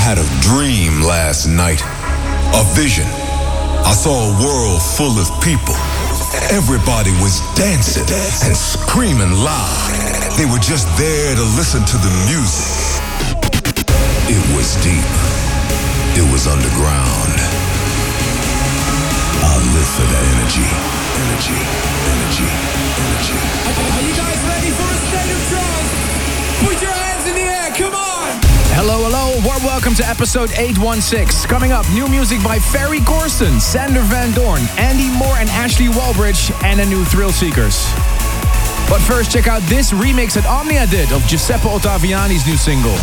had a dream last night, a vision. I saw a world full of people. Everybody was dancing and screaming loud. They were just there to listen to the music. It was deep. It was underground. I live for that energy. Energy, energy, energy. Are you guys ready for a state of trance? Put your hands in the air, come on! Hello, hello, warm welcome to episode 816. Coming up, new music by Ferry Corsten, Sander Van Doorn, Andy Moore and Ashley Walbridge, and a new Thrill Seekers. But first, check out this remix that Omnia did of Giuseppe Ottaviani's new single.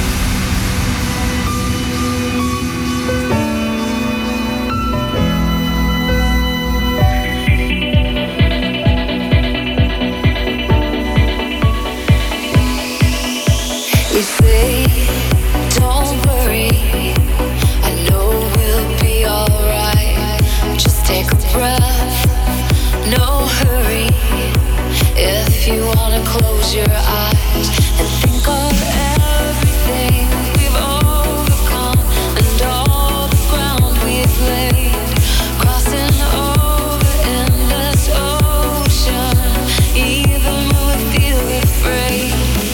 You say, don't worry, I know we'll be alright. Just take a breath, no hurry. If you wanna close your eyes and think of everything we've overcome and all the ground we've laid, crossing over endless ocean, even when we feel afraid.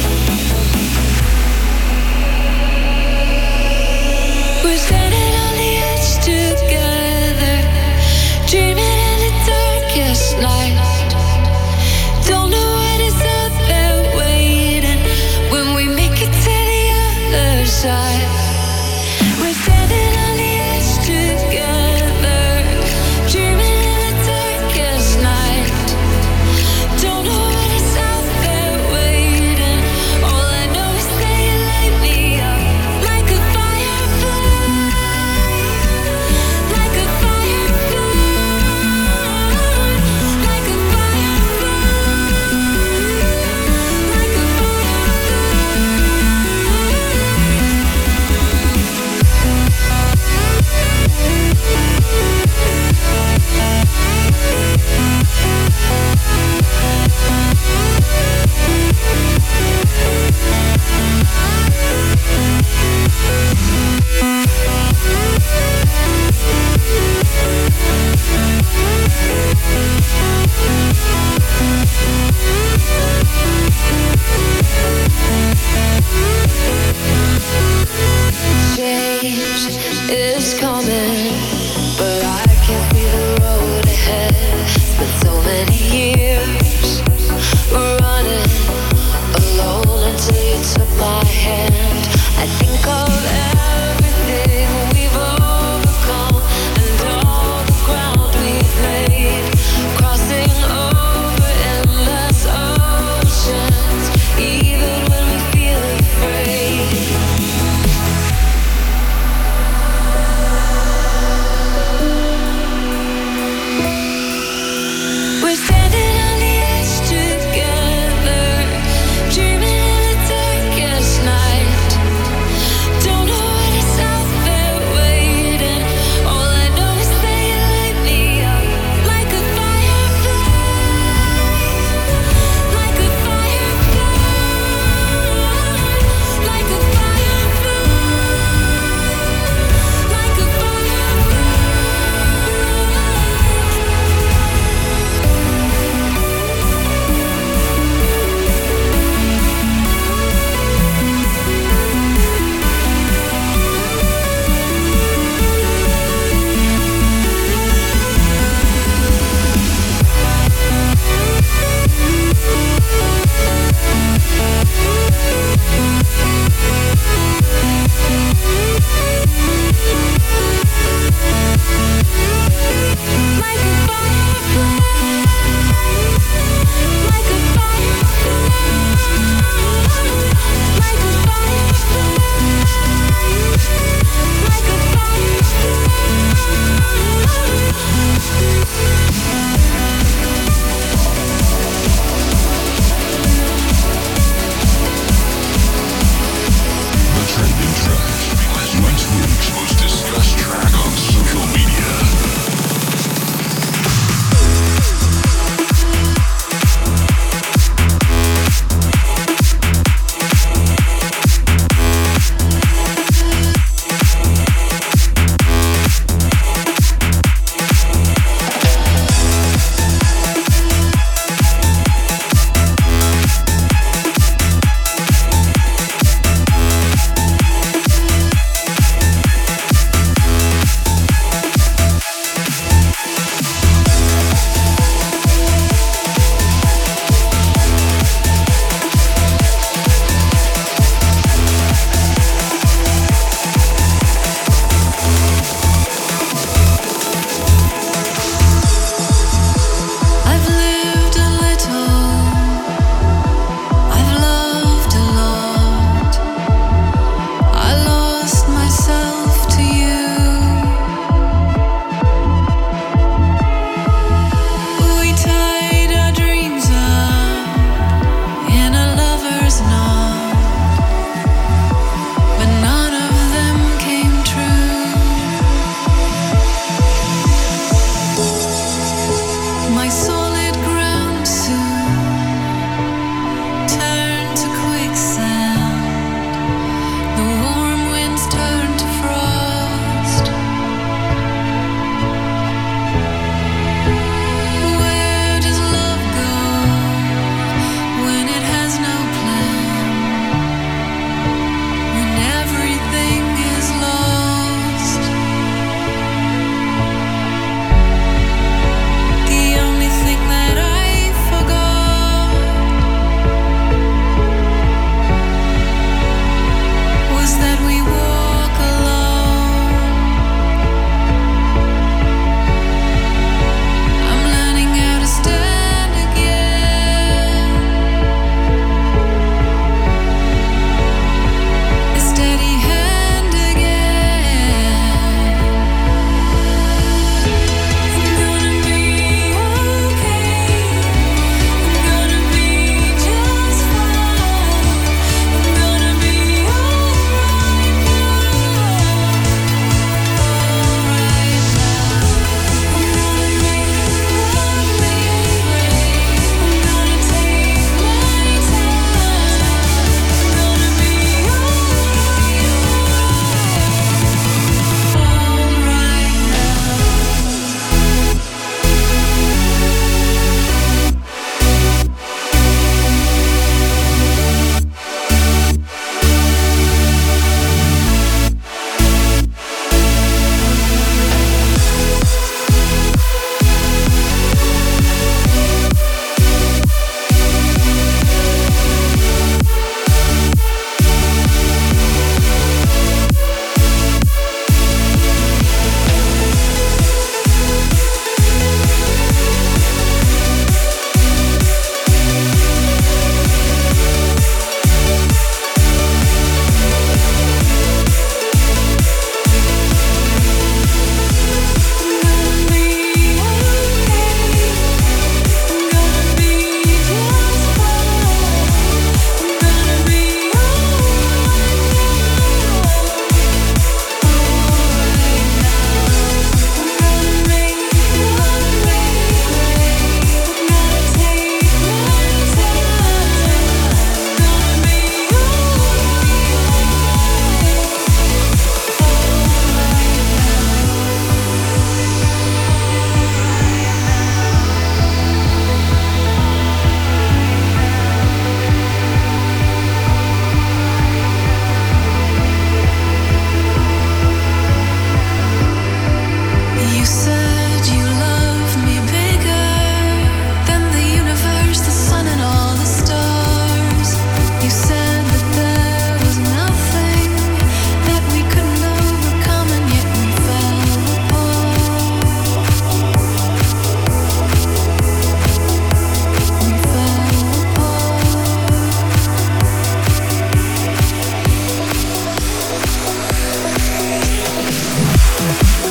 We're standing on the edge together, dreaming in the darkest night. Don't know what is out there waiting when we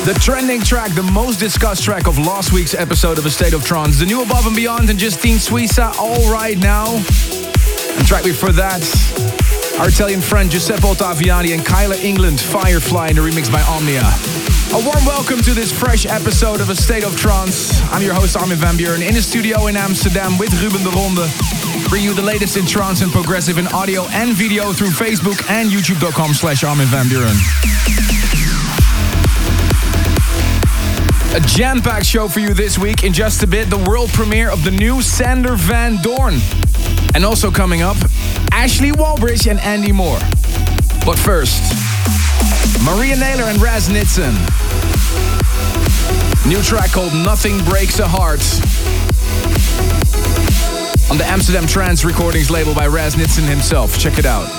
The trending track, the most discussed track of last week's episode of A State of Trance. The new Above and Beyond and Justine Suissa, All Right Now. And track before that, our Italian friend Giuseppe Ottaviani and Kyla England, Firefly, in the remix by Omnia. A warm welcome to this fresh episode of A State of Trance. I'm your host Armin van Buuren in the studio in Amsterdam with Ruben de Ronde. Bring you the latest in trance and progressive in audio and video through Facebook and youtube.com/Armin van Buuren. A jam-packed show for you this week. In just a bit, the world premiere of the new Sander Van Doorn. And also coming up, Ashley Wallbridge and Andy Moore. But first, Maria Naylor and Raz Nitzan. New track called Nothing Breaks a Heart. On the Amsterdam Trance Recordings label by Raz Nitzan himself. Check it out.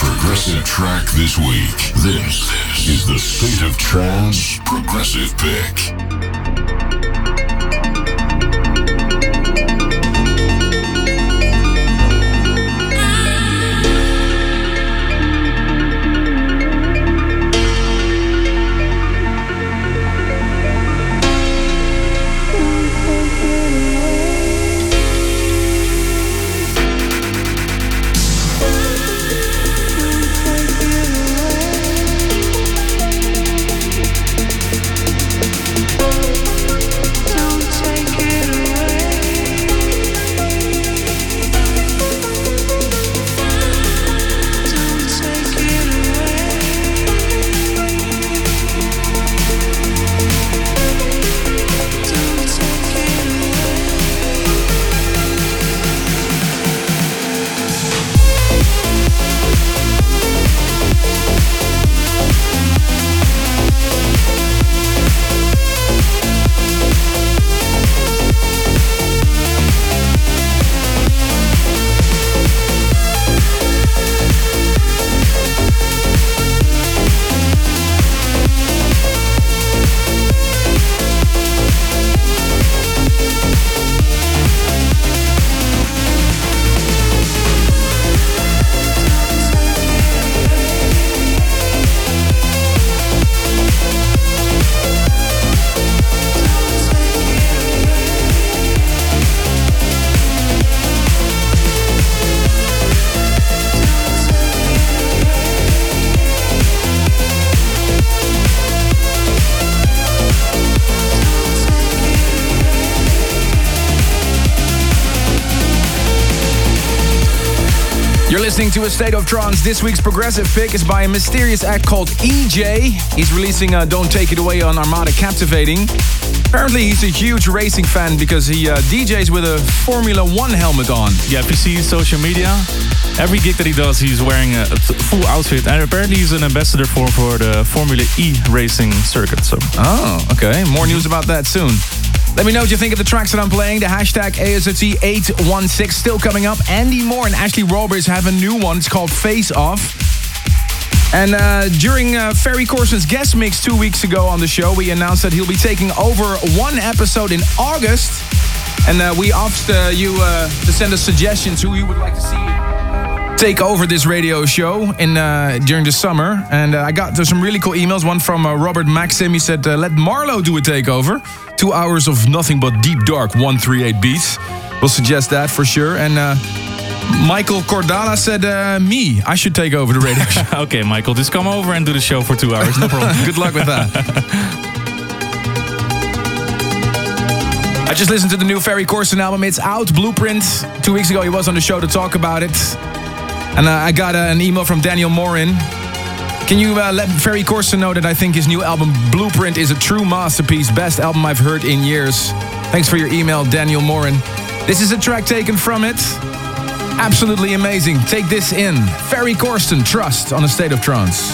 progressive track this week. This is the State of Trance Progressive Pick. You're listening to A State of Trance. This week's progressive pick is by a mysterious act called EJ. He's releasing Don't Take It Away on Armada Captivating. Apparently he's a huge racing fan because he DJs with a Formula 1 helmet on. Yeah, if you see his social media, every gig that he does, he's wearing a full outfit. And apparently he's an ambassador for the Formula E racing circuit. So. Oh, okay. More news about that soon. Let me know what you think of the tracks that I'm playing. The hashtag ASOT816 still coming up. Andy Moore and Ashley Roberts have a new one. It's called Face Off. And during Ferry Corsten's guest mix 2 weeks ago on the show, we announced that he'll be taking over one episode in August. And we asked you to send us suggestions who you would like to see take over this radio show during the summer. And I got some really cool emails. One from Robert Maxim. He said, let Marlo do a takeover. 2 hours of nothing but deep dark 138 beats. We'll suggest that for sure. And Michael Cordala said, me, I should take over the radio show. Okay, Michael, just come over and do the show for 2 hours. No problem. Good luck with that. I just listened to the new Ferry Corsten album. It's out, Blueprint. 2 weeks ago he was on the show to talk about it. And I got an email from Daniel Morin. Can you let Ferry Corsten know that I think his new album Blueprint is a true masterpiece. Best album I've heard in years. Thanks for your email, Daniel Morin. This is a track taken from it. Absolutely amazing. Take this in. Ferry Corsten, Trust on A State of Trance.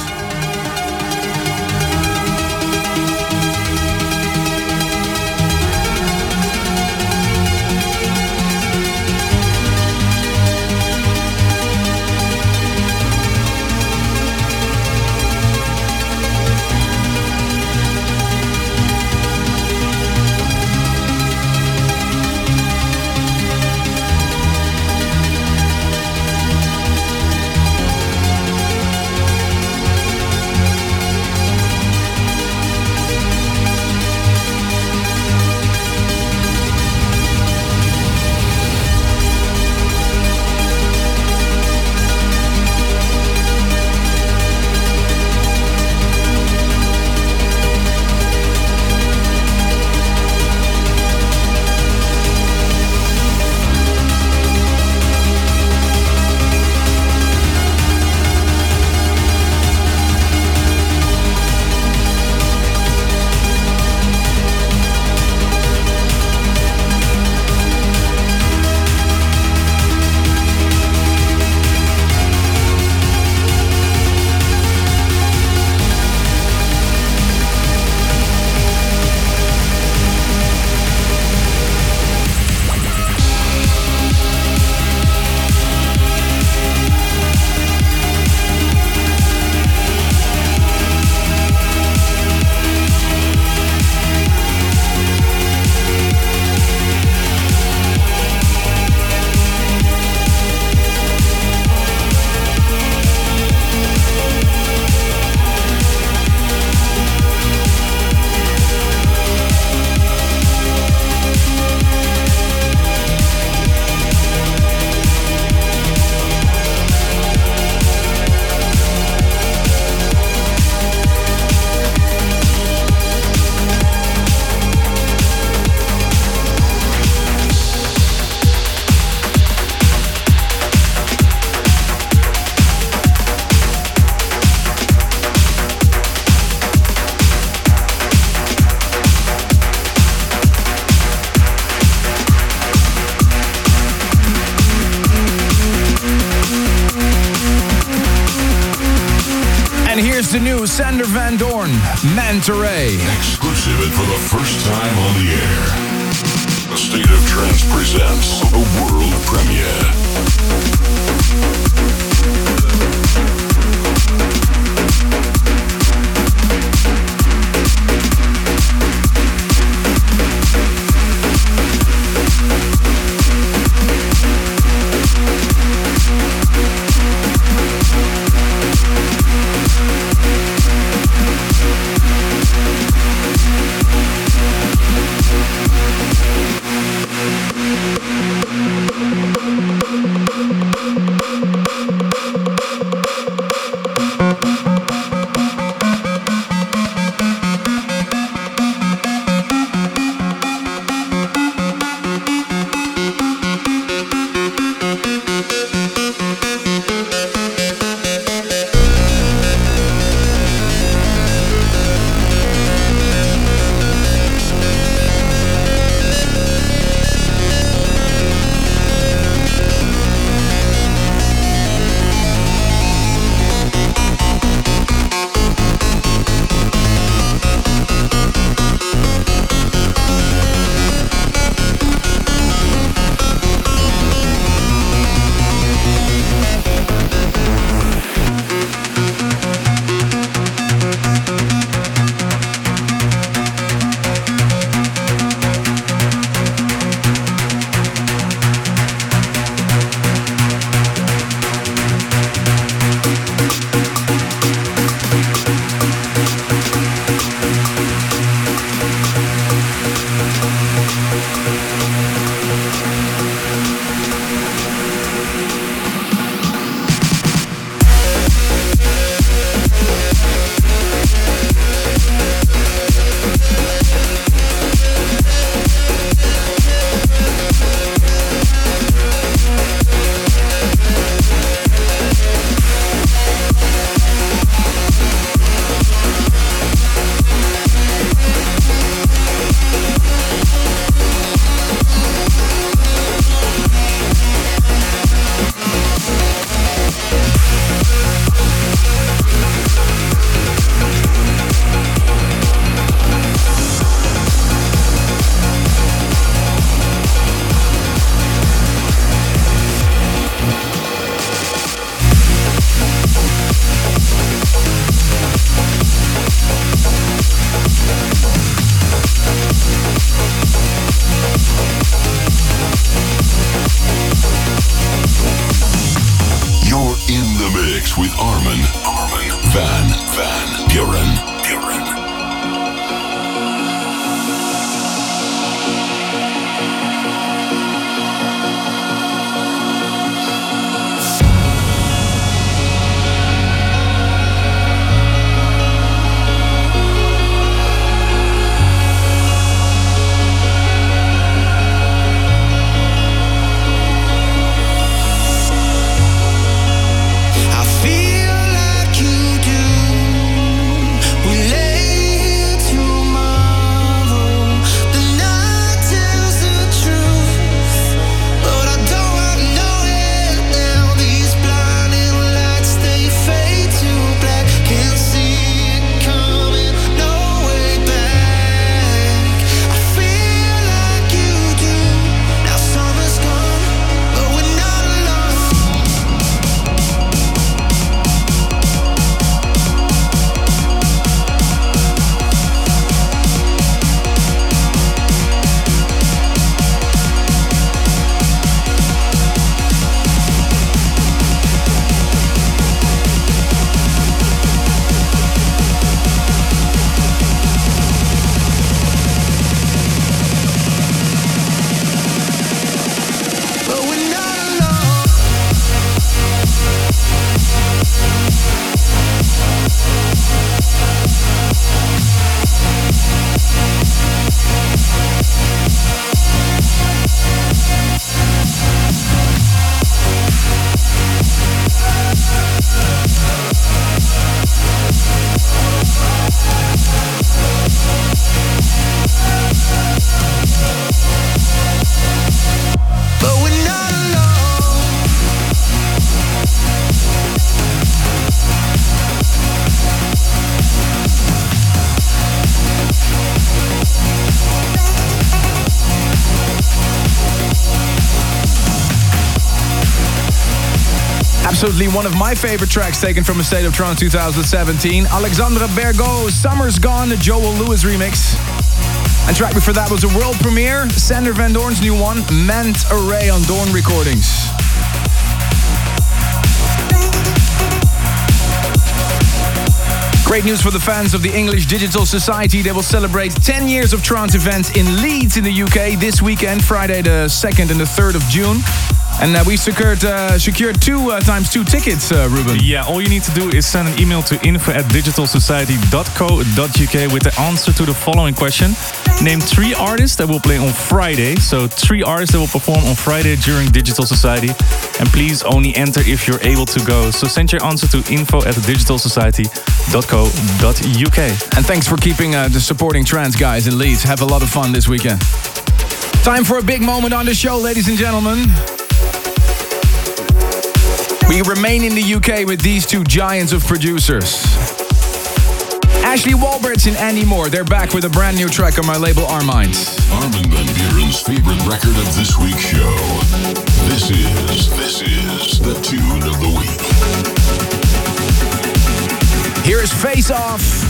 the new Sander Van Doorn, Manta Ray. Exclusive and for the first time on the air. A State of Trance presents a world premiere. With Armin van Buuren. I feel like you do. We lay Absolutely one of my favorite tracks taken from A State of Trance 2017. Alexandra Bergo, Summer's Gone, the Joel Lewis remix. And track before that was a world premiere, Sander Van Doorn's new one, Mant Array on Doorn Recordings. Great news for the fans of the English Digital Society. They will celebrate 10 years of trance events in Leeds in the UK this weekend, Friday the 2nd and the 3rd of June. And we secured 2x2 tickets, Ruben. Yeah, all you need to do is send an email to info@digitalsociety.co.uk with the answer to the following question. Name 3 artists that will play on Friday. So 3 artists that will perform on Friday during Digital Society. And please only enter if you're able to go. So send your answer to info@digitalsociety.co.uk. And thanks for keeping the supporting trance guys in Leeds. Have a lot of fun this weekend. Time for a big moment on the show, ladies and gentlemen. We remain in the UK with these 2 giants of producers. Ashley Walbridge and Andy Moore, they're back with a brand new track on my label Armind. Armin van Buuren's favorite record of this week's show. This is the tune of the week. Here's Face Off.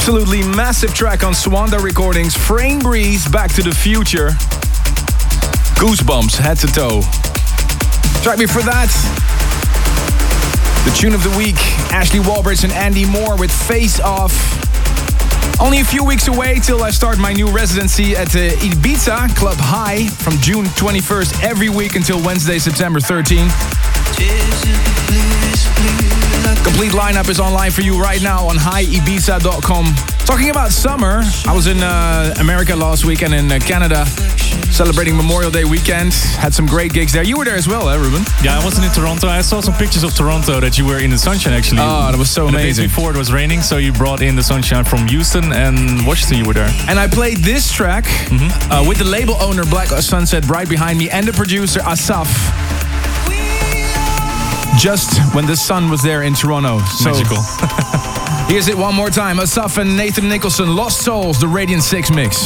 absolutely massive track on Swanda Recordings, Frame Breeze, Back to the Future. Goosebumps, head to toe. Track before that, the tune of the week, Ashley Walbridge and Andy Moore with Face Off. Only a few weeks away till I start my new residency at the Ibiza Club High from June 21st every week until Wednesday, September 13th. Complete lineup is online for you right now on highibiza.com. Talking about summer, I was in America last week and in Canada celebrating Memorial Day weekend. Had some great gigs there. You were there as well, Ruben? Yeah, I wasn't in Toronto. I saw some pictures of Toronto that you were in the sunshine, actually. Oh, that was so amazing. The days before it was raining, so you brought in the sunshine from Houston and Washington. You were there. And I played this track with the label owner Black Sunset right behind me and the producer Asaf. Just when the sun was there in Toronto. So magical. Here's it one more time. Asaf and Nathan Nicholson, Lost Souls, the Radiant 6 mix.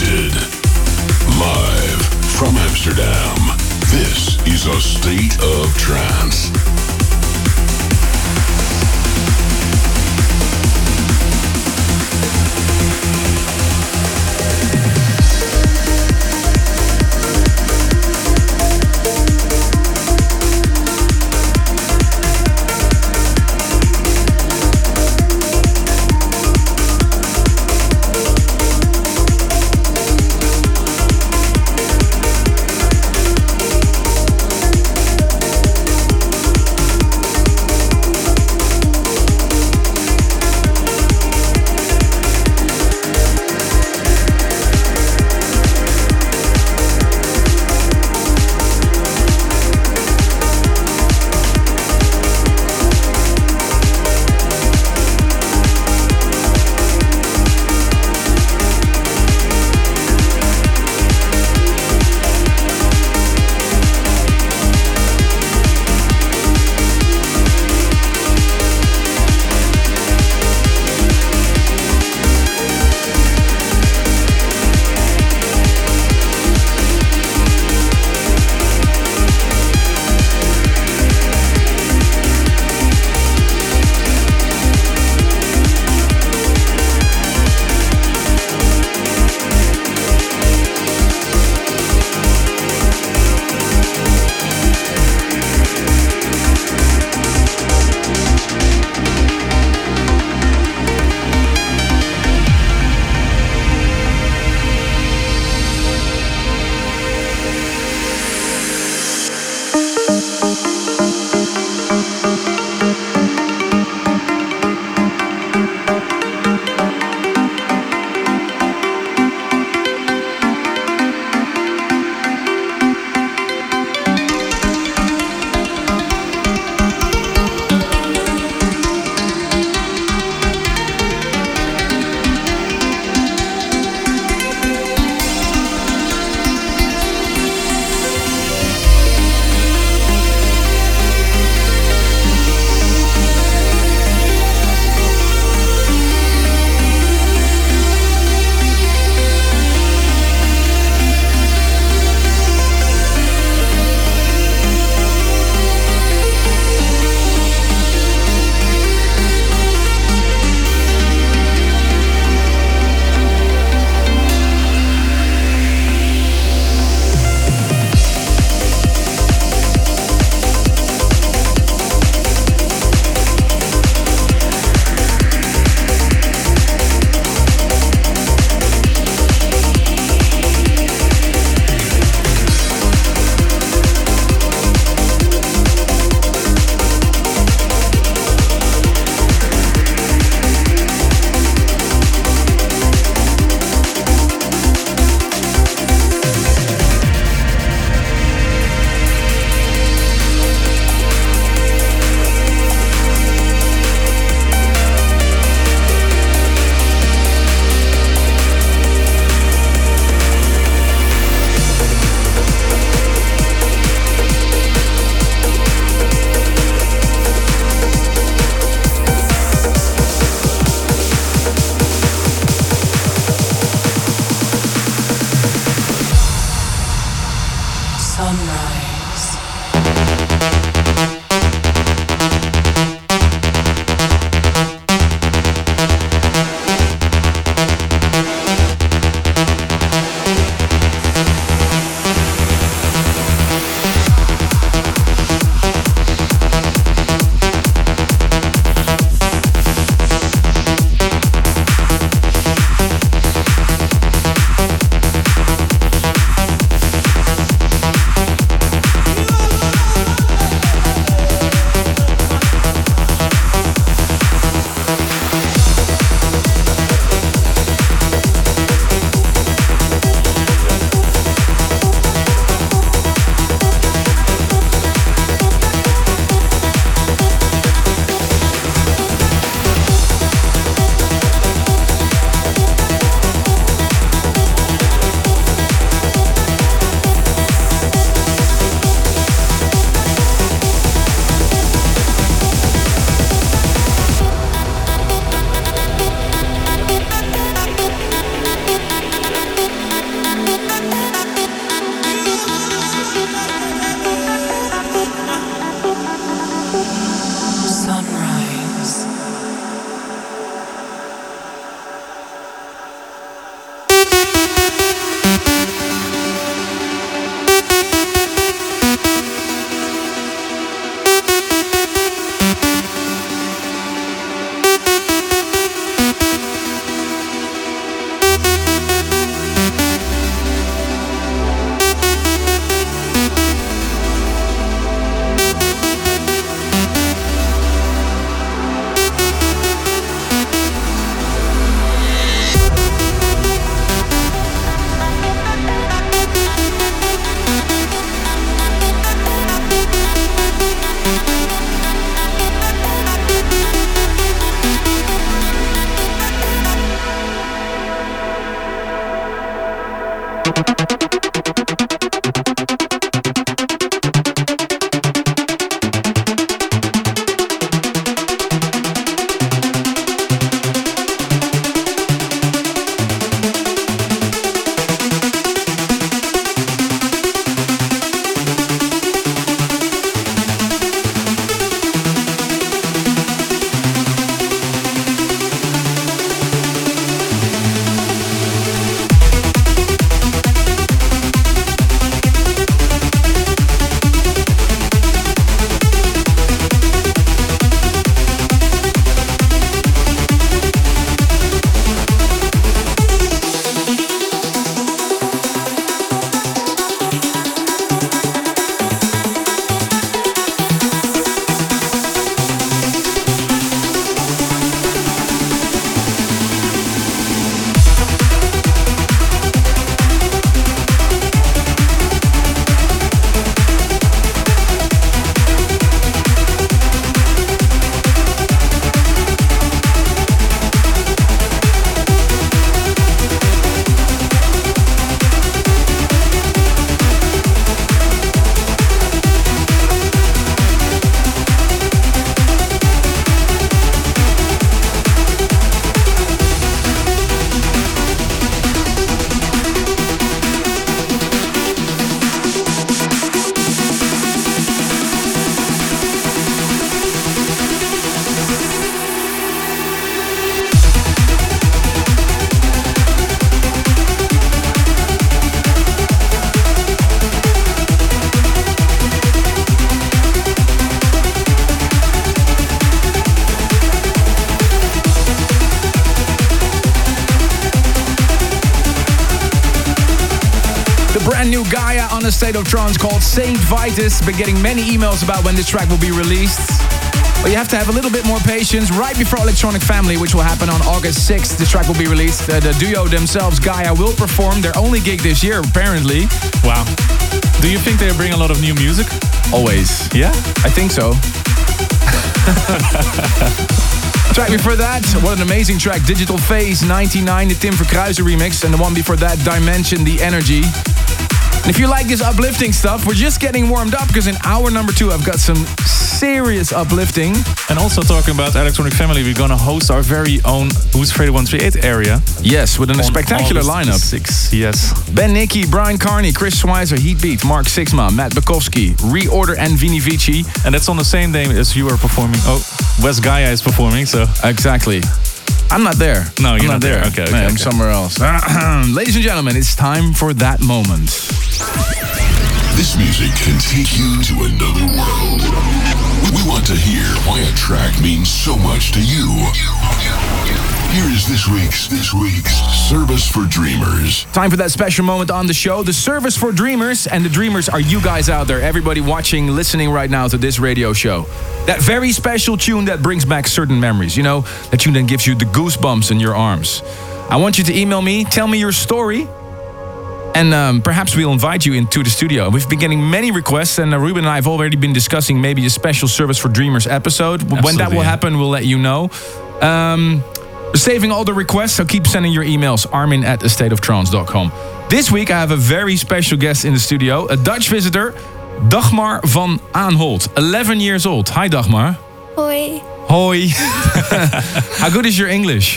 Unlimited. Live from Amsterdam, this is a state of trance. brand new Gaia on A State of Trance called Saint Vitus. Been getting many emails about when this track will be released. But you have to have a little bit more patience. Right before Electronic Family, which will happen on August 6th, the track will be released. The duo themselves, Gaia, will perform their only gig this year, apparently. Wow. Do you think they bring a lot of new music? Always. Yeah? I think so. Track before that, what an amazing track. Digital Phase 99, the Tim Verkruijsen remix. And the one before that, Dimension, The Energy. And if you like this uplifting stuff, we're just getting warmed up, because in hour number 2 I've got some serious uplifting. And also talking about Electronic Family, we're going to host our very own Who's Afraid of 138 area. Yes, with a spectacular lineup. 6, yes. Ben Nicky, Brian Carney, Chris Schweizer, Heatbeat, Mark Sixma, Matt Bukowski, Reorder and Vini Vici. And that's on the same day as you are performing. Oh, Wes Gaia is performing, so... Exactly. I'm not there. No, you're not there. Okay, I'm somewhere else. Ladies and gentlemen, it's time for that moment. This music can take you to another world. We want to hear why a track means so much to you. Here is this week's Service for Dreamers. Time for that special moment on the show, the Service for Dreamers. And the dreamers are you guys out there, everybody watching, listening right now to this radio show. That very special tune that brings back certain memories, you know, that tune that gives you the goosebumps in your arms. I want you to email me, tell me your story, and perhaps we'll invite you into the studio. We've been getting many requests, and Ruben and I have already been discussing maybe a special Service for Dreamers episode. Absolutely. When that will happen, we'll let you know. We're saving all the requests, so keep sending your emails. Armin@astateoftrance.com. This week I have a very special guest in the studio, a Dutch visitor, Dagmar van Aanholt, 11 years old. Hi Dagmar. Hoi. Hoi. How good is your English?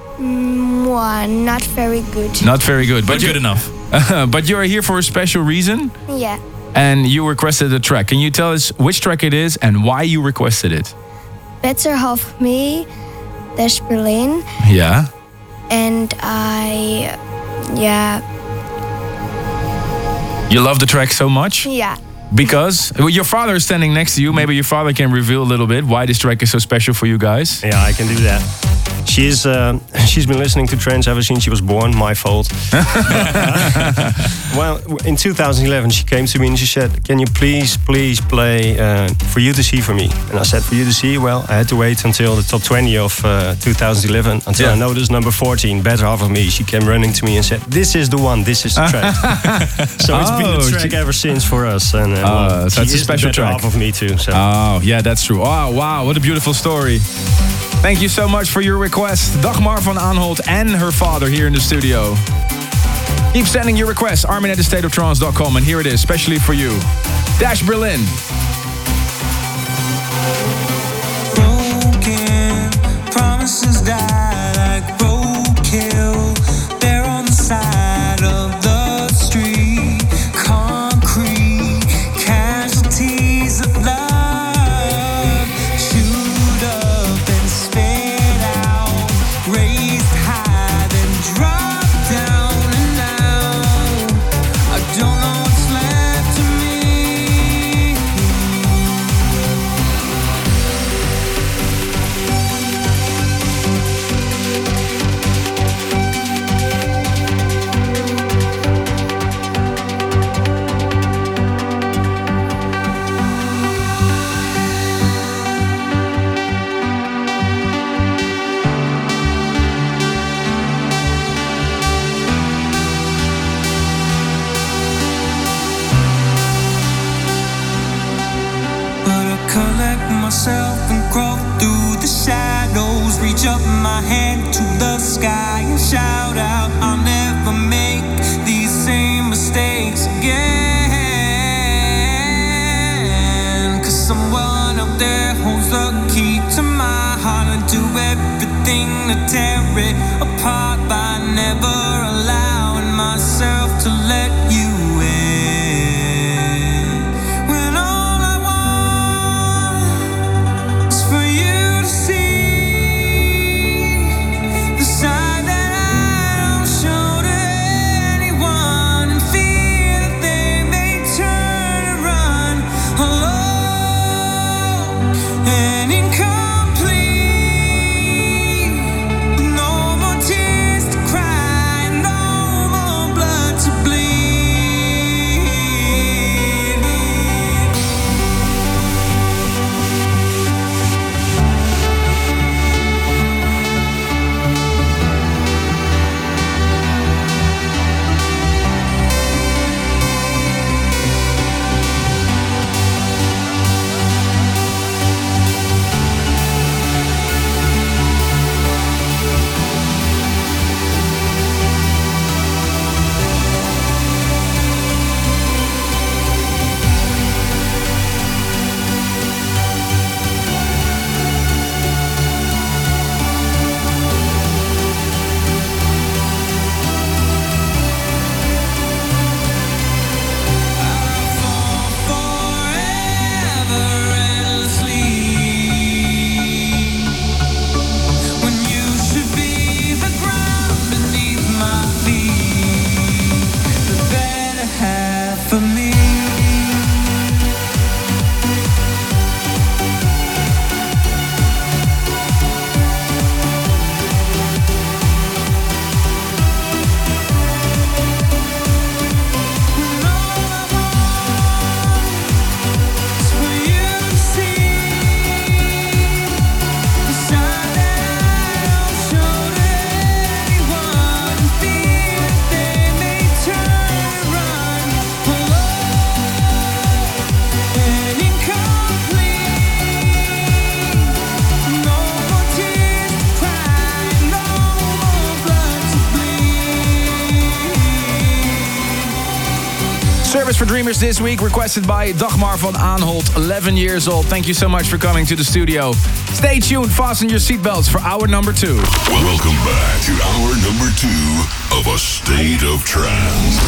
Not very good. Not very good. But good enough. But you're here for a special reason? Yeah. And you requested a track. Can you tell us which track it is and why you requested it? Better Half of Me, Dash Berlin. Yeah. And You love the track so much? Yeah. Because your father is standing next to you. Maybe your father can reveal a little bit why this track is so special for you guys. Yeah, I can do that. She's been listening to trance ever since she was born. My fault. Well, in 2011, she came to me and she said, "Can you please play For You to See for me?" And I said, "For You to See?" Well, I had to wait until the top 20 of 2011 until I noticed number 14, Better Half of Me. She came running to me and said, "This is the one. This is the track." So it's been a track ever since for us. And so it's a special track. Half of Me too. So. Oh, yeah, that's true. Oh, wow, what a beautiful story. Thank you so much for your request. Dagmar van Aanholt and her father here in the studio. Keep sending your requests, armin@thestateoftrance.com, and here it is, especially for you. Dash Berlin. Broken promises die like roadkill. They're on the side of the street. Concrete casualties of love. Chewed up and spit out. Raised high, then dropped down. And now I don't know what's left of me. Collect myself and crawl through the shadows. Reach up my hand to the sky and shout out, I'll never make these same mistakes again. 'Cause someone out there holds the key to my heart, and do everything to tear it apart by never allowing myself to let you in. When all I want is for you to see the side that I don't show to anyone, and fear that they may turn and run alone and incomplete. No more tears to cry, no more blood to bleed. Service for Dreamers this week, requested by Dagmar van Aanholt, 11 years old. Thank you so much for coming to the studio. Stay tuned, fasten your seatbelts for hour number 2. Welcome back to hour number 2 of A State of Trance.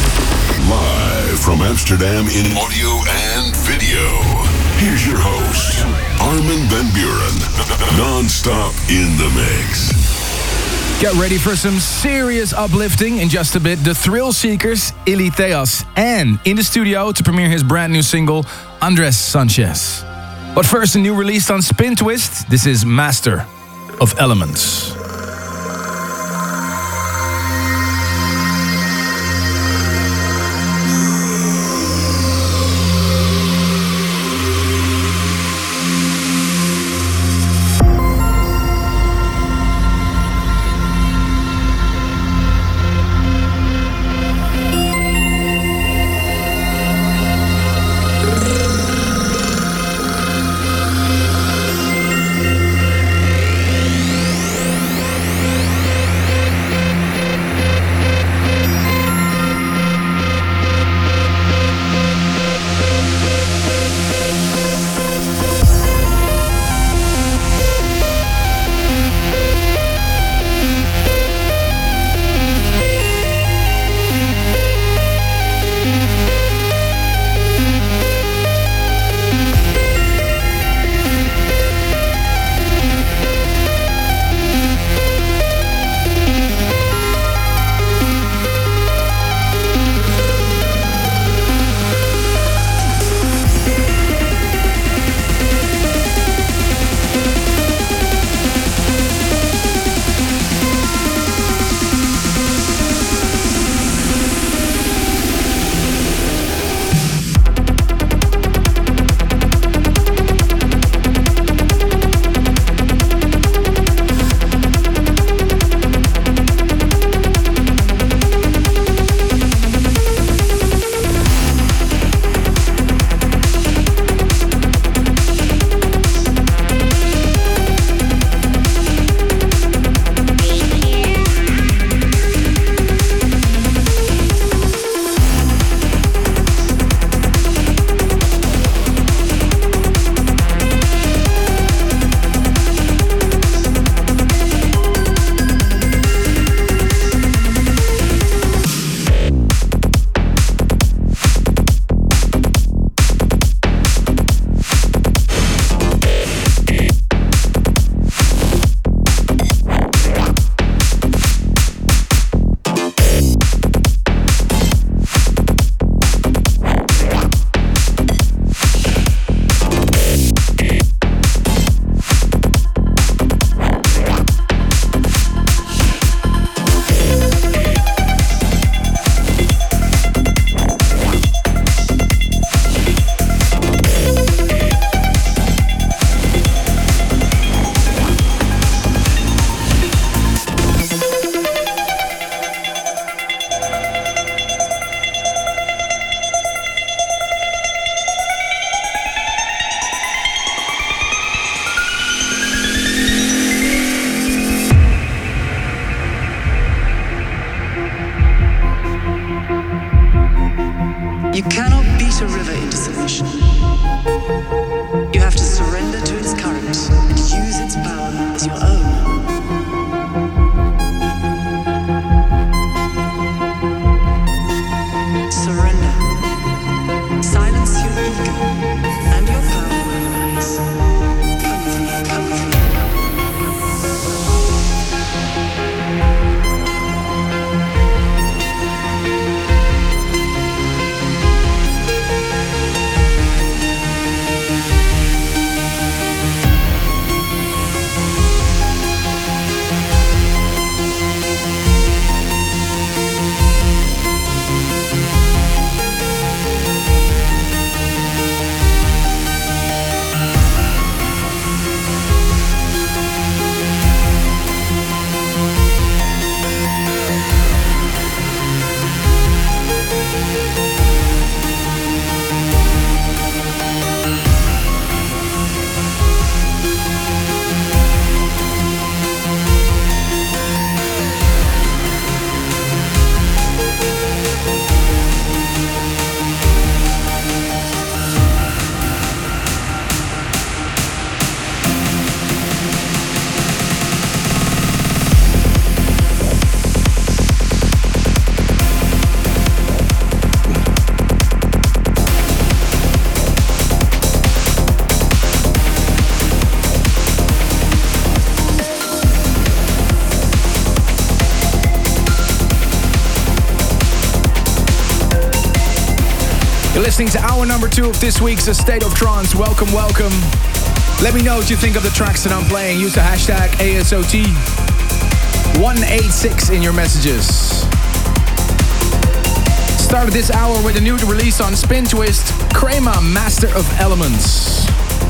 Live from Amsterdam in audio and video. Here's your host, Armin van Buuren. Non-stop in the mix. Get ready for some serious uplifting in just a bit. The Thrill Seekers, Ili Theas, and in the studio to premiere his brand new single, Andres Sanchez. But first, a new release on Spin Twist. This is Master of Elements. You're listening to hour number 2 of this week's A State of Trance. Welcome, welcome. Let me know what you think of the tracks that I'm playing. Use the hashtag ASOT186 in your messages. Started this hour with a new release on Spin Twist, Crema, Master of Elements.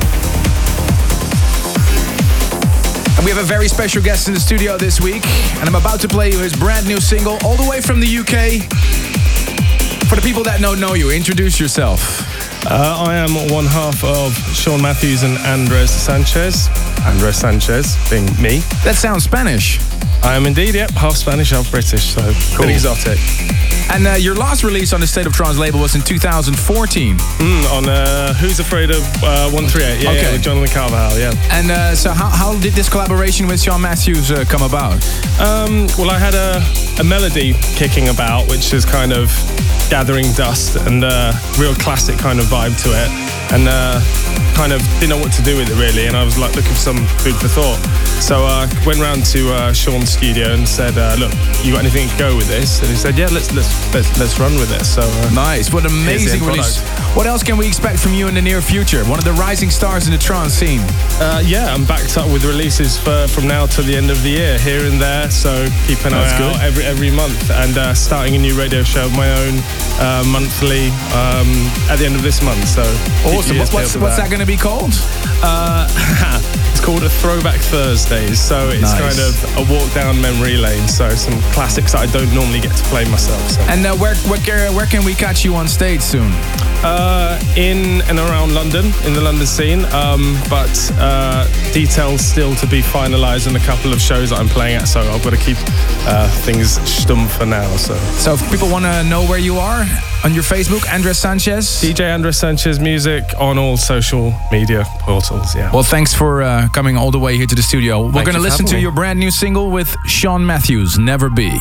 And we have a very special guest in the studio this week, and I'm about to play you his brand new single all the way from the UK. For the people that don't know you, introduce yourself. I am one half of Sean Matthews and Andres Sanchez. Andres Sanchez being me. That sounds Spanish. I am indeed, yep. Half Spanish, half British, so cool. Bit exotic. And your last release on the State of Trance label was in 2014. On Who's Afraid of 138, yeah, with Jonathan Carvajal, yeah. And so how did this collaboration with Sean Matthews come about? Well, I had a melody kicking about, which is kind of gathering dust and a real classic kind of vibe to it. And kind of didn't know what to do with it really, and I was like looking for some food for thought. So I went round to Sean's studio and said, "Look, you got anything to go with this?" And he said, "Yeah, let's run with it." So nice, what an amazing release! What else can we expect from you in the near future? One of the rising stars in the trance scene. Yeah, I'm backed up with releases from now till the end of the year, here and there. So keep an eye out every month, and starting a new radio show of my own monthly at the end of this month. So awesome. What's that going to be called? It's called a Throwback Thursdays. So it's kind of a walk down memory lane. So some classics that I don't normally get to play myself. So. And where can we catch you on stage soon? In and around London, in the London scene, but details still to be finalised on a couple of shows that I'm playing at, so I've got to keep things stum for now. So if people want to know where you are, on your Facebook, Andres Sanchez? DJ Andres Sanchez Music on all social media portals, yeah. Well, thanks for coming all the way here to the studio. We're going to listen to your brand new single with Sean Matthews, Never Be.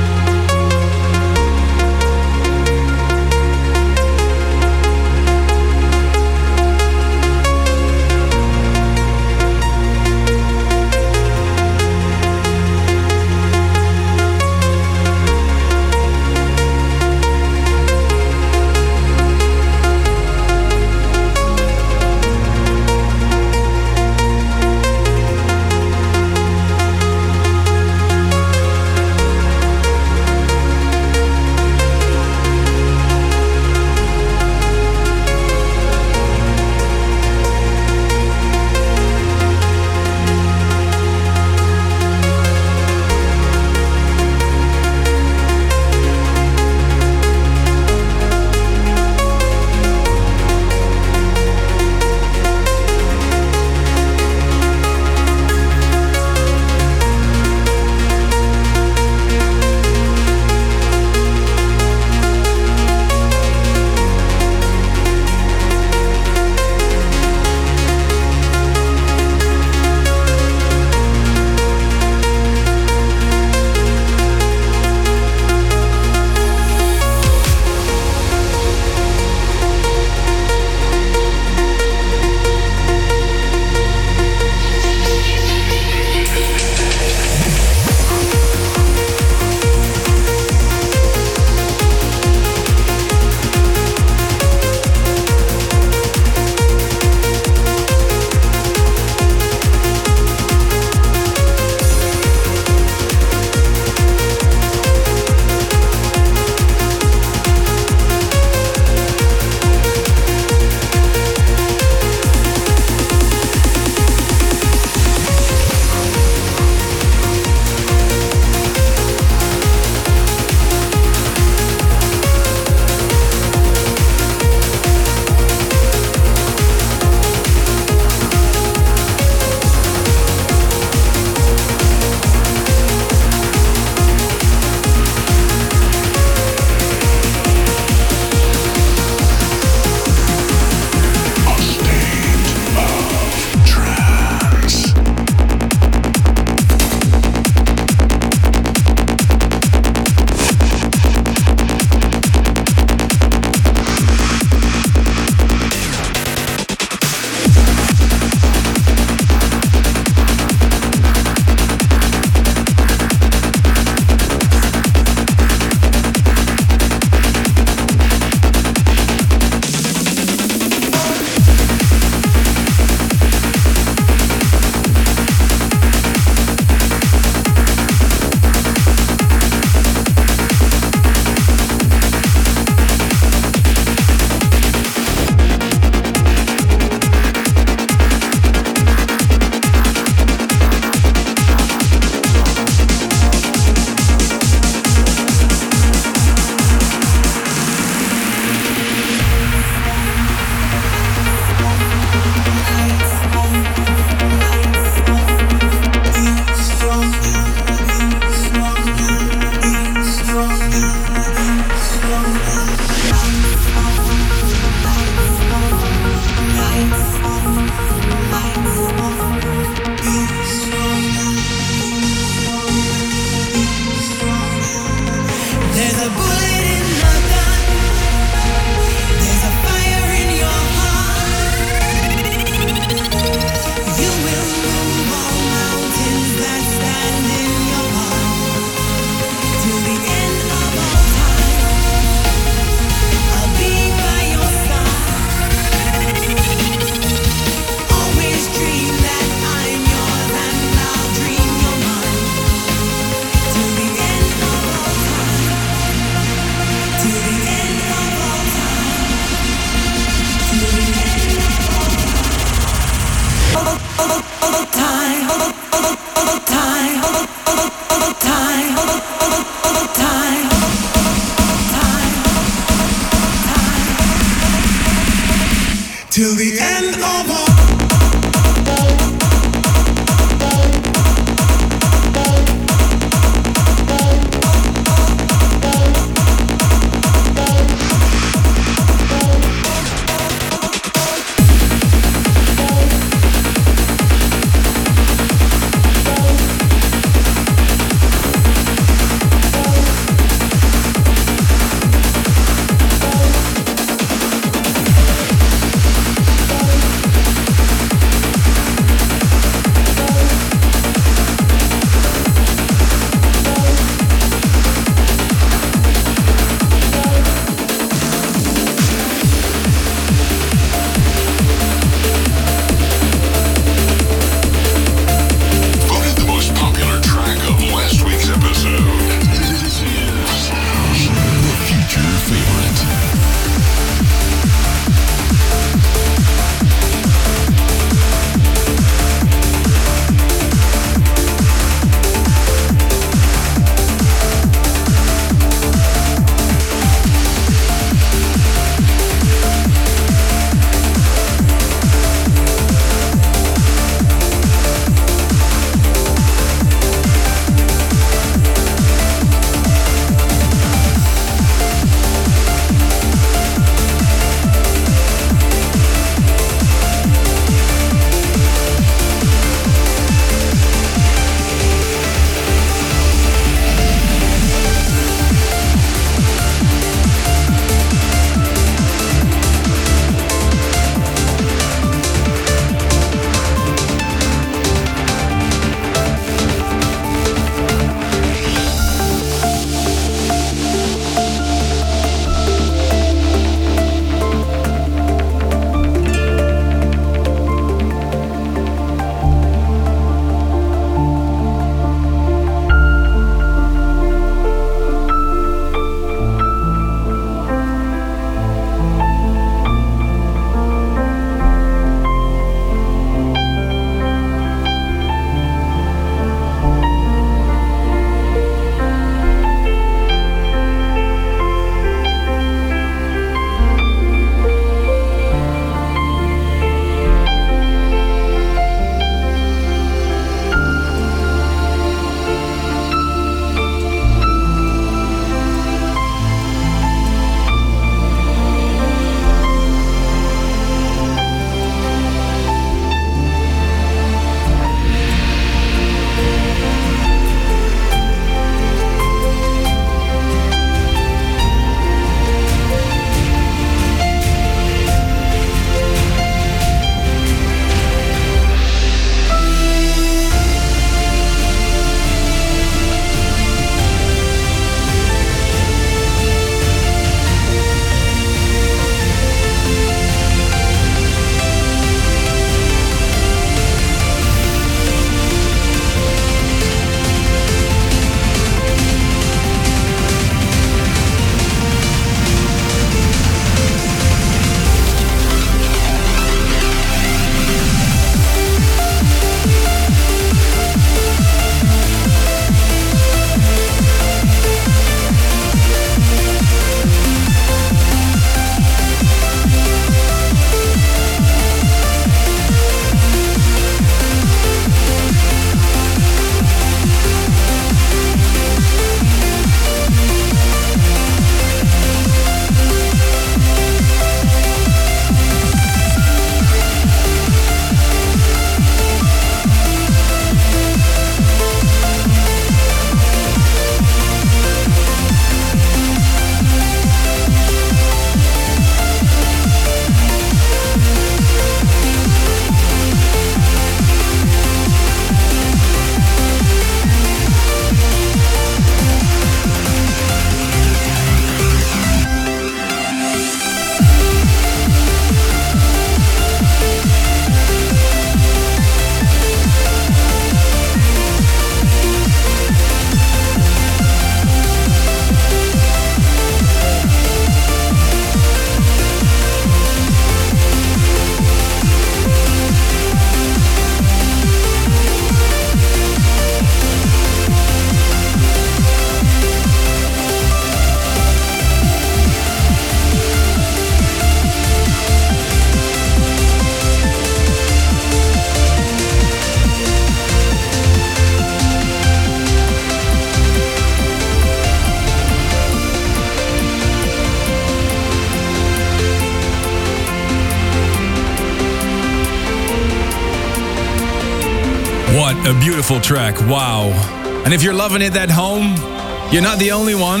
a beautiful track. Wow. And if you're loving it at home, you're not the only one.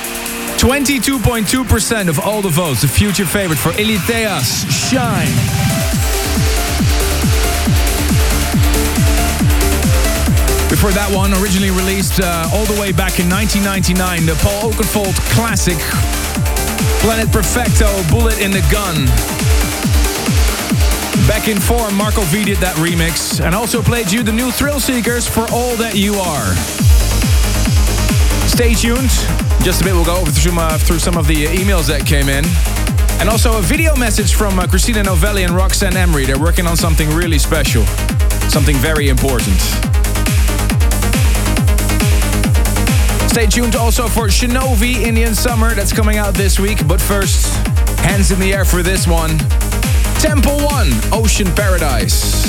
22.2% of all the votes. The future favorite for Eliteas, Shine. Before that one, originally released all the way back in 1999, the Paul Oakenfold classic, Planet Perfecto, Bullet in the Gun. Back in form, Marco V did that remix, and also played you the new Thrill Seekers for All That You Are. Stay tuned. Just a bit, we'll go over through some of the emails that came in. And also a video message from Christina Novelli and Roxanne Emery. They're working on something really special, something very important. Stay tuned also for Shinobi Indian Summer, that's coming out this week. But first, hands in the air for this one. Temple One, Ocean Paradise.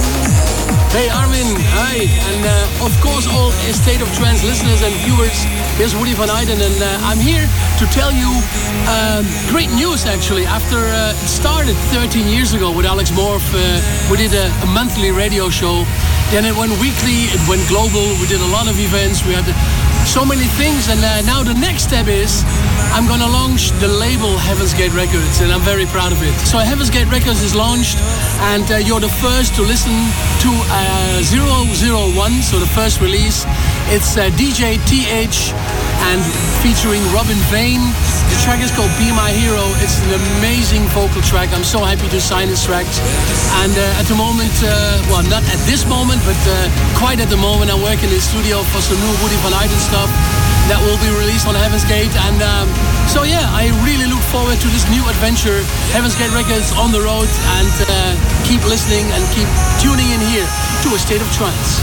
Hey Armin, hi, and of course all State of Trance listeners and viewers, Here's Woody Van Eyden, and I'm here to tell you great news, actually. After it started 13 years ago with Alex Morph, we did a monthly radio show. Then it went weekly, it went global. We did a lot of events. We had so many things, and now the next step is I'm going to launch the label Heaven's Gate Records, and I'm very proud of it. So Heaven's Gate Records is launched, and you're the first to listen to 001, so the first release. It's DJ TH and featuring Robin Vane. The track is called Be My Hero. It's an amazing vocal track. I'm so happy to sign this track. And at the moment, well, not at this moment, but quite at the moment, I'm working in the studio for some new Woody Van Eyden stuff that will be released on Heaven's Gate. And so yeah, I really look forward to this new adventure. Heaven's Gate Records on the road, and keep listening and keep tuning in here to A State of Trance.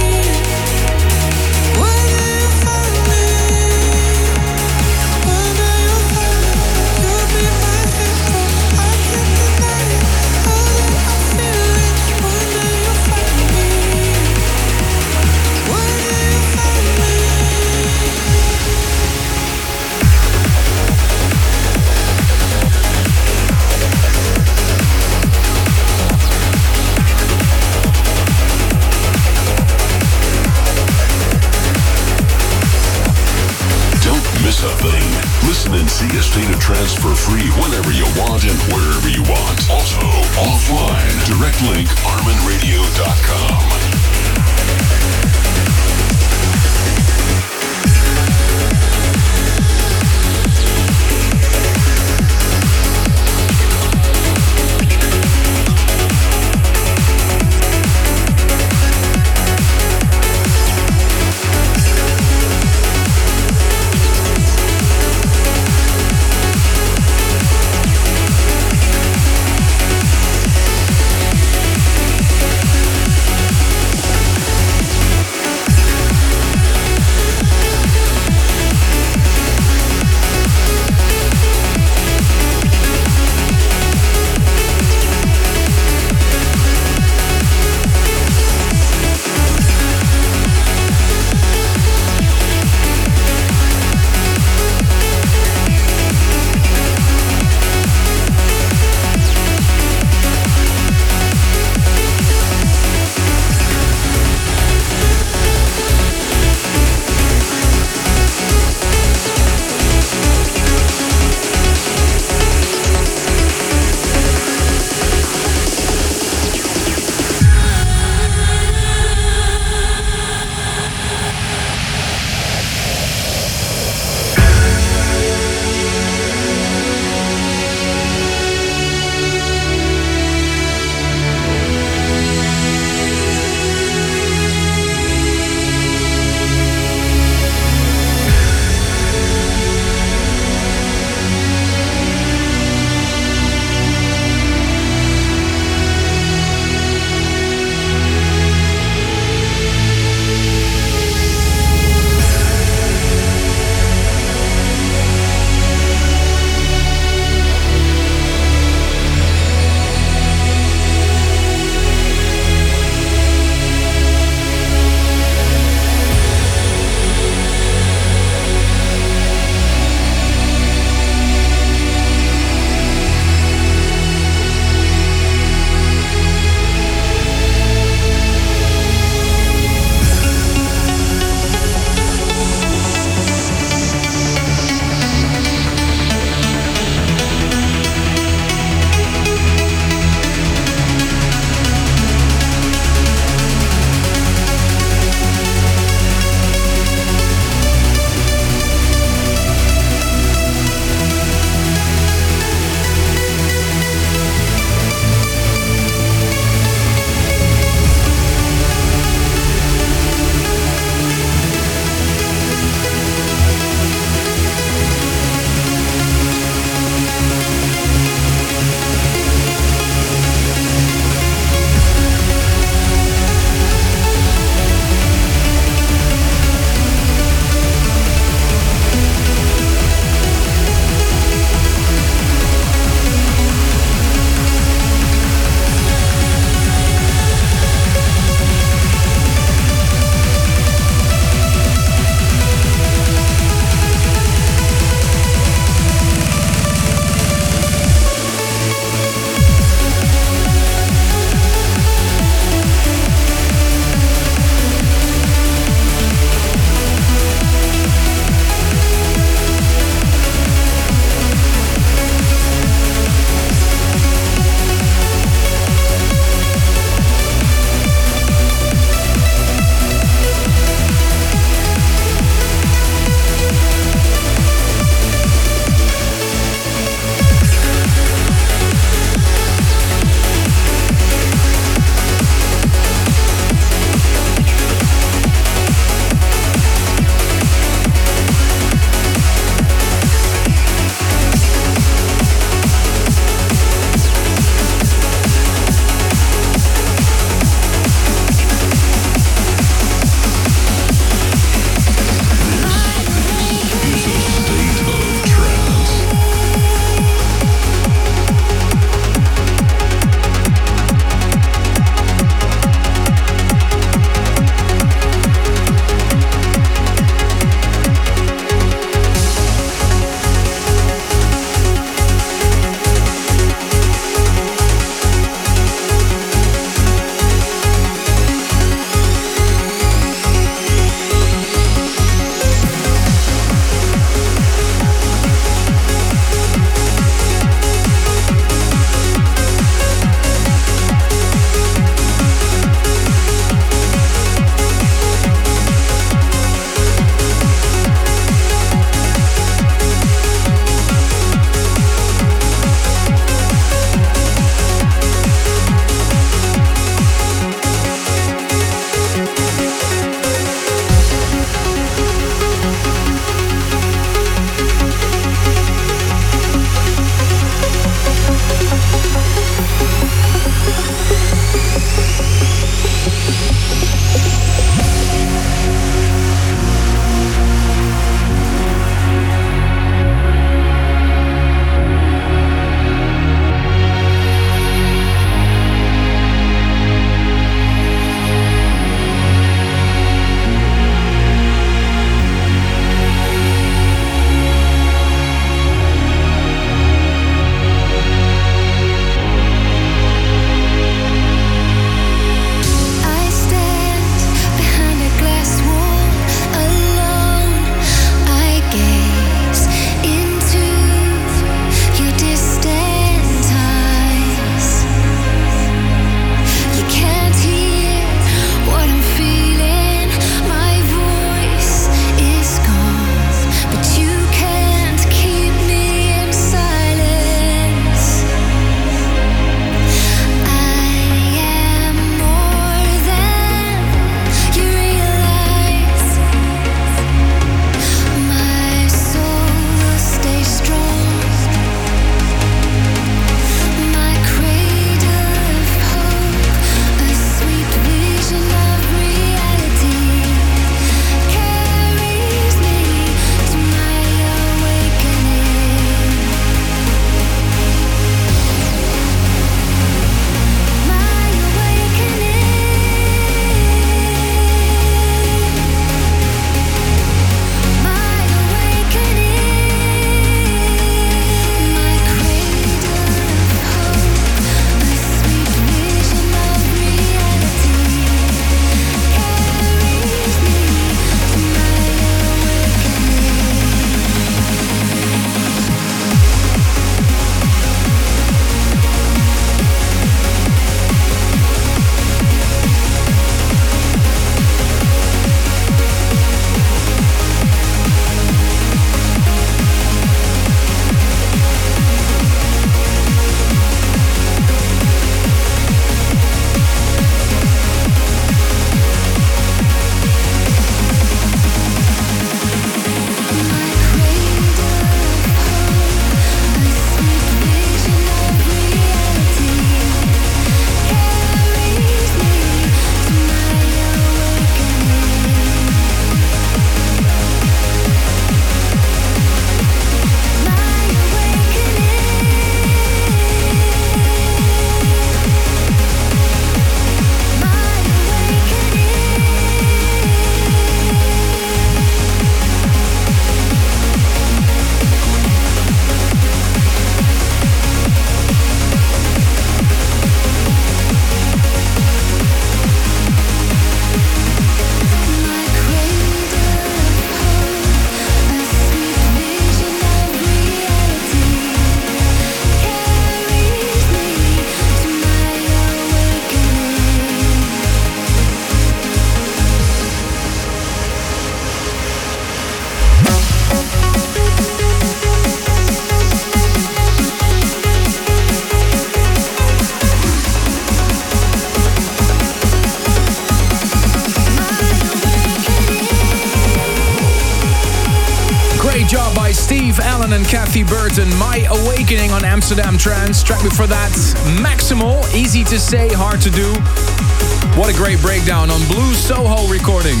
Allen and Kathy Burton, My Awakening on Amsterdam Trance. Track before that, Maximal, Easy to Say, Hard to Do. What a great breakdown on Blue Soho Recordings.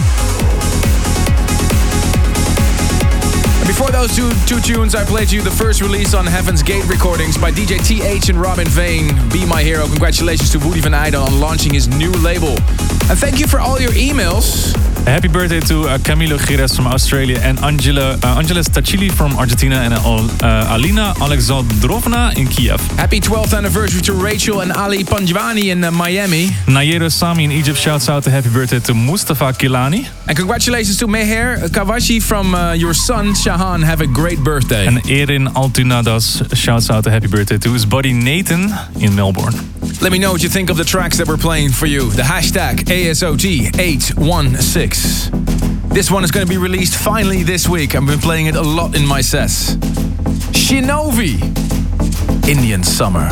Before those two tunes, I played you the first release on Heaven's Gate Recordings by DJ TH and Robin Vane, Be My Hero. Congratulations to Woody van Eyden on launching his new label. And thank you for all your emails. Happy birthday to Camilo Gires from Australia and Angela Stachili from Argentina and Alina Alexandrovna in Kiev. Happy 12th anniversary to Rachel and Ali Panjwani in Miami. Nayero Sami in Egypt shouts out a happy birthday to Mustafa Kilani. And congratulations to Meher Kawashi from your son Shahan. Have a great birthday. And Erin Altunadas shouts out a happy birthday to his buddy Nathan in Melbourne. Let me know what you think of the tracks that we're playing for you. The hashtag ASOT816. This one is going to be released finally this week. I've been playing it a lot in my sets. Shinovi, Indian Summer.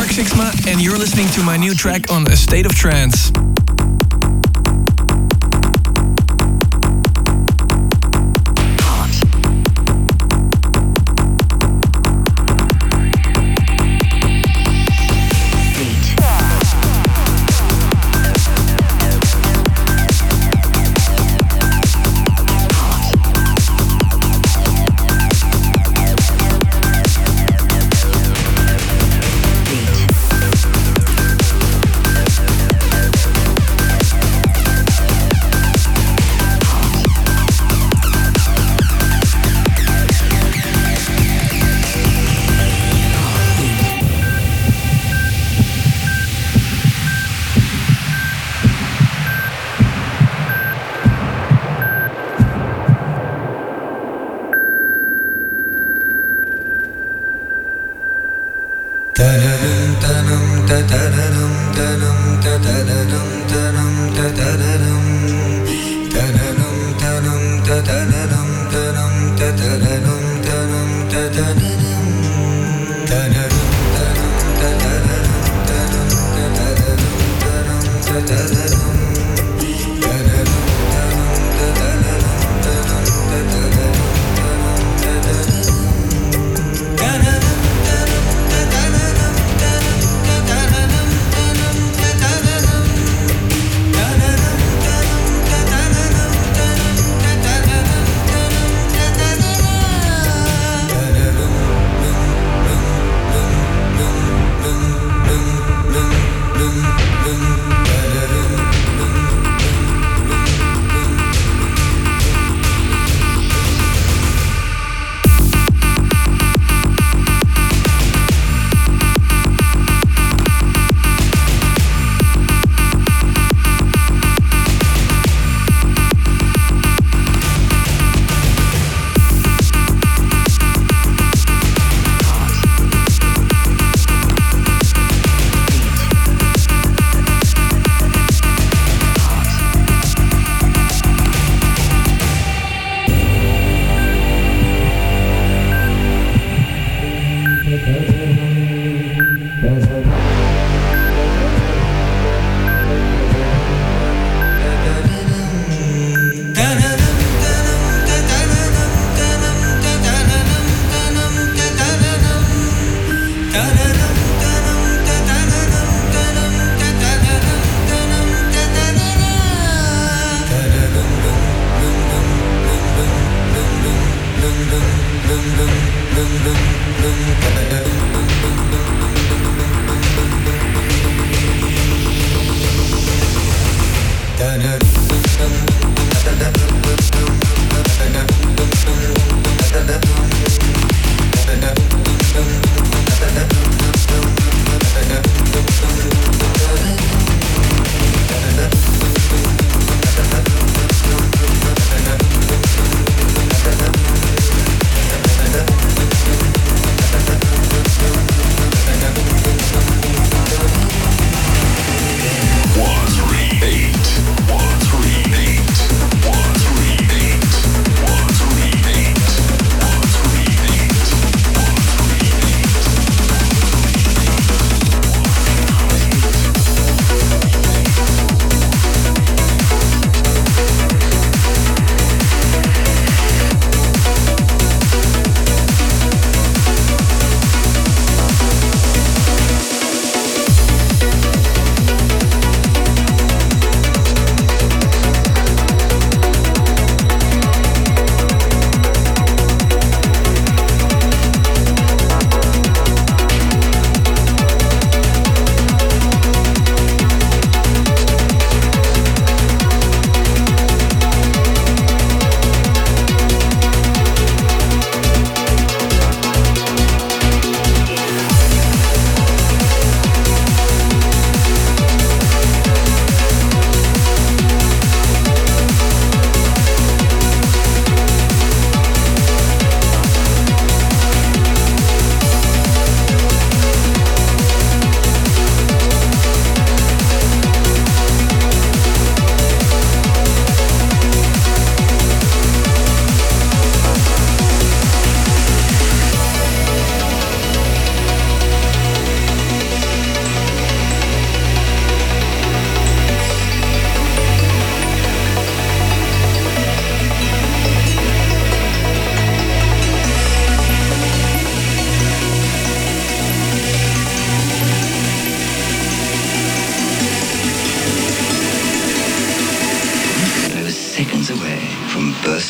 Mark Sixma, and you're listening to my new track on A State of Trance.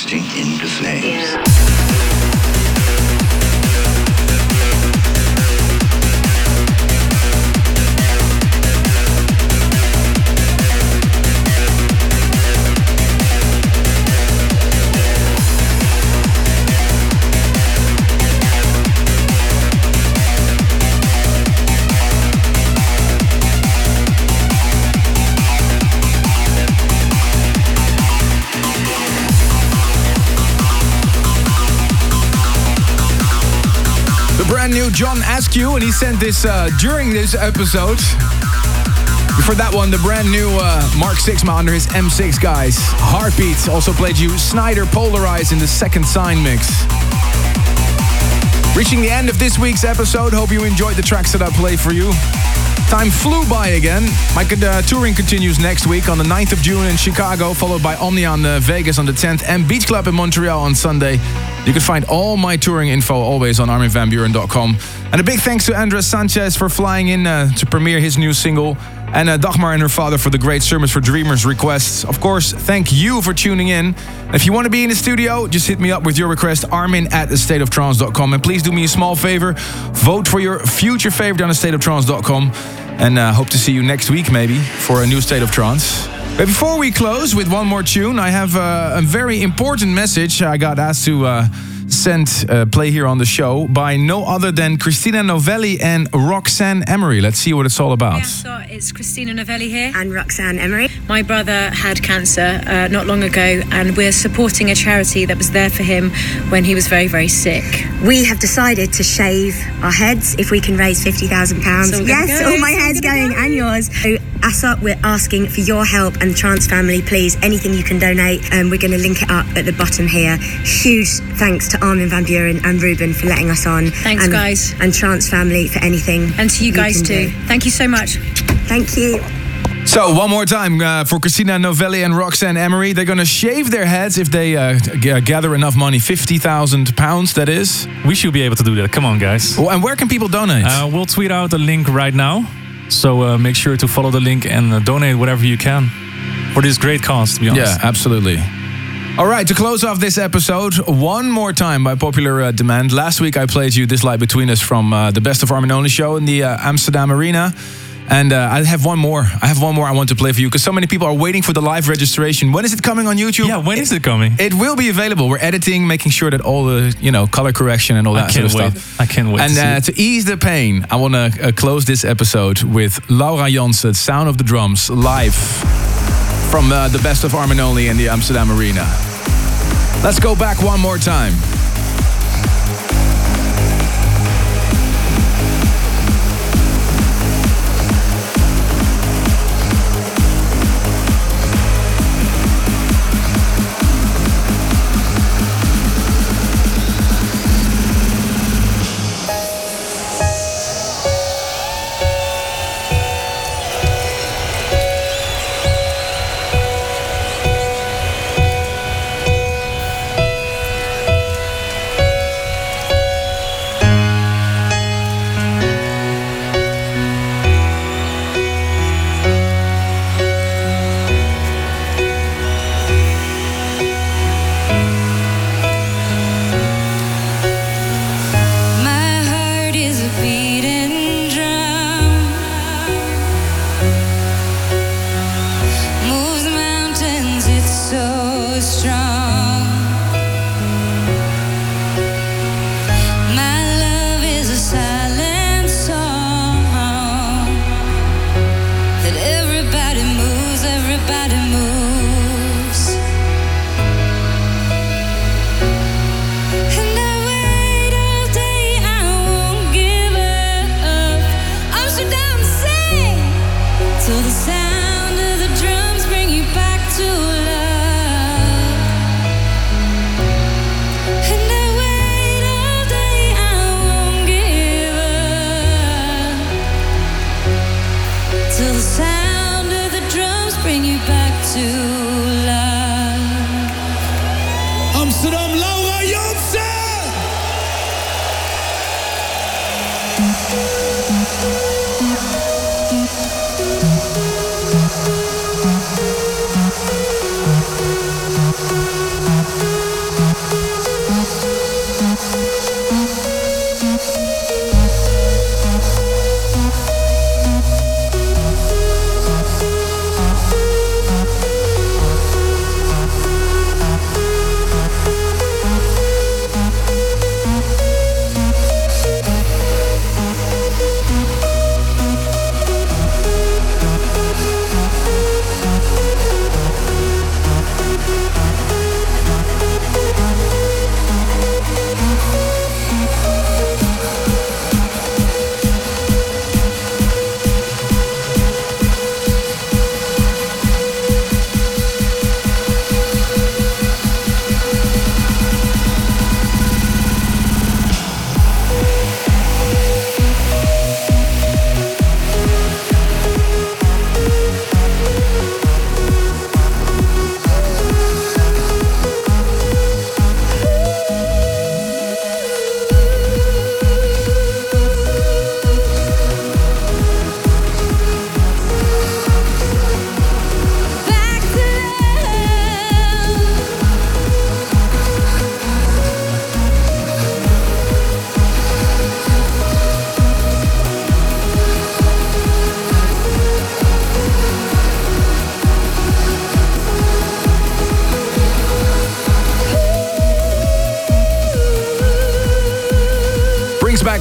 bursting into flames. New John Askew, and he sent this during this episode. Before that one, the brand new Mark Sixma under his M6 guys. Heartbeat also played you Snyder Polarized in the second sign mix. Reaching the end of this week's episode, hope you enjoyed the tracks that I played for you. Time flew by again. My touring continues next week on the 9th of June in Chicago, followed by Omnion Vegas on the 10th and Beach Club in Montreal on Sunday. You can find all my touring info always on ArminVanBuren.com. And a big thanks to Andres Sanchez for flying in to premiere his new single. And Dagmar and her father for the great Sermons for Dreamers requests. Of course, thank you for tuning in. If you want to be in the studio, just hit me up with your request, armin@astateoftrance.com. And please do me a small favor, vote for your future favorite on astateoftrance.com. And hope to see you next week maybe for a new State of Trance. But before we close with one more tune, I have a very important message I got asked to play here on the show by no other than Christina Novelli and Roxanne Emery. Let's see what it's all about. Yeah, so it's Christina Novelli here. And Roxanne Emery. My brother had cancer not long ago, and we're supporting a charity that was there for him when he was very, very sick. We have decided to shave our heads if we can raise £50,000. So yes, all my hair's going and yours. So ASOP, we're asking for your help and the Trance family, please, anything you can donate. We're going to link it up at the bottom here. Huge thanks to Armin van Buuren and Ruben for letting us on. Thanks, guys. And Trance family for anything. And to you guys too. Thank you so much. Thank you. So, one more time for Christina Novelli and Roxanne Emery. They're going to shave their heads if they gather enough money. £50,000, that is. We should be able to do that. Come on, guys. Oh, and where can people donate? We'll tweet out the link right now. So make sure to follow the link and donate whatever you can for this great cause, to be honest. Yeah, absolutely. All right, to close off this episode, one more time by popular demand. Last week I played you This Light Between Us from the Best of Armin Only show in the Amsterdam Arena. And I have one more. I want to play for you because so many people are waiting for the live registration. When is it coming on YouTube? Yeah, when is it coming? It will be available. We're editing, making sure that all the color correction and all that sort of stuff. I can't wait. And to ease the pain, I want to close this episode with Laura Jansen, Sound of the Drums, live from the Best of Armin Only in the Amsterdam Arena. Let's go back one more time.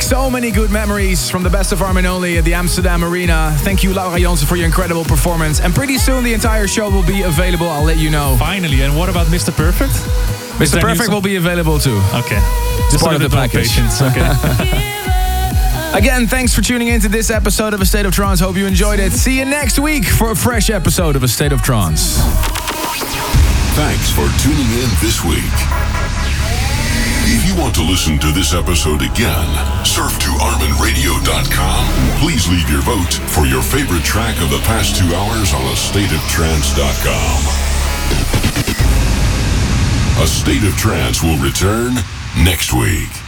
So many good memories from the Best of Armin Only at the Amsterdam Arena. Thank you, Laura Jansen, for your incredible performance. And pretty soon the entire show will be available. I'll let you know. Finally. And what about Mr. Perfect? Mr. Perfect will be available too. Okay. It's part of the package. Okay. Again, thanks for tuning in to this episode of A State of Trance. Hope you enjoyed it. See you next week for a fresh episode of A State of Trance. Thanks for tuning in this week. If you want to listen to this episode again, surf to ArminRadio.com. Please leave your vote for your favorite track of the past 2 hours on AStateOfTrance.com. A State of Trance will return next week.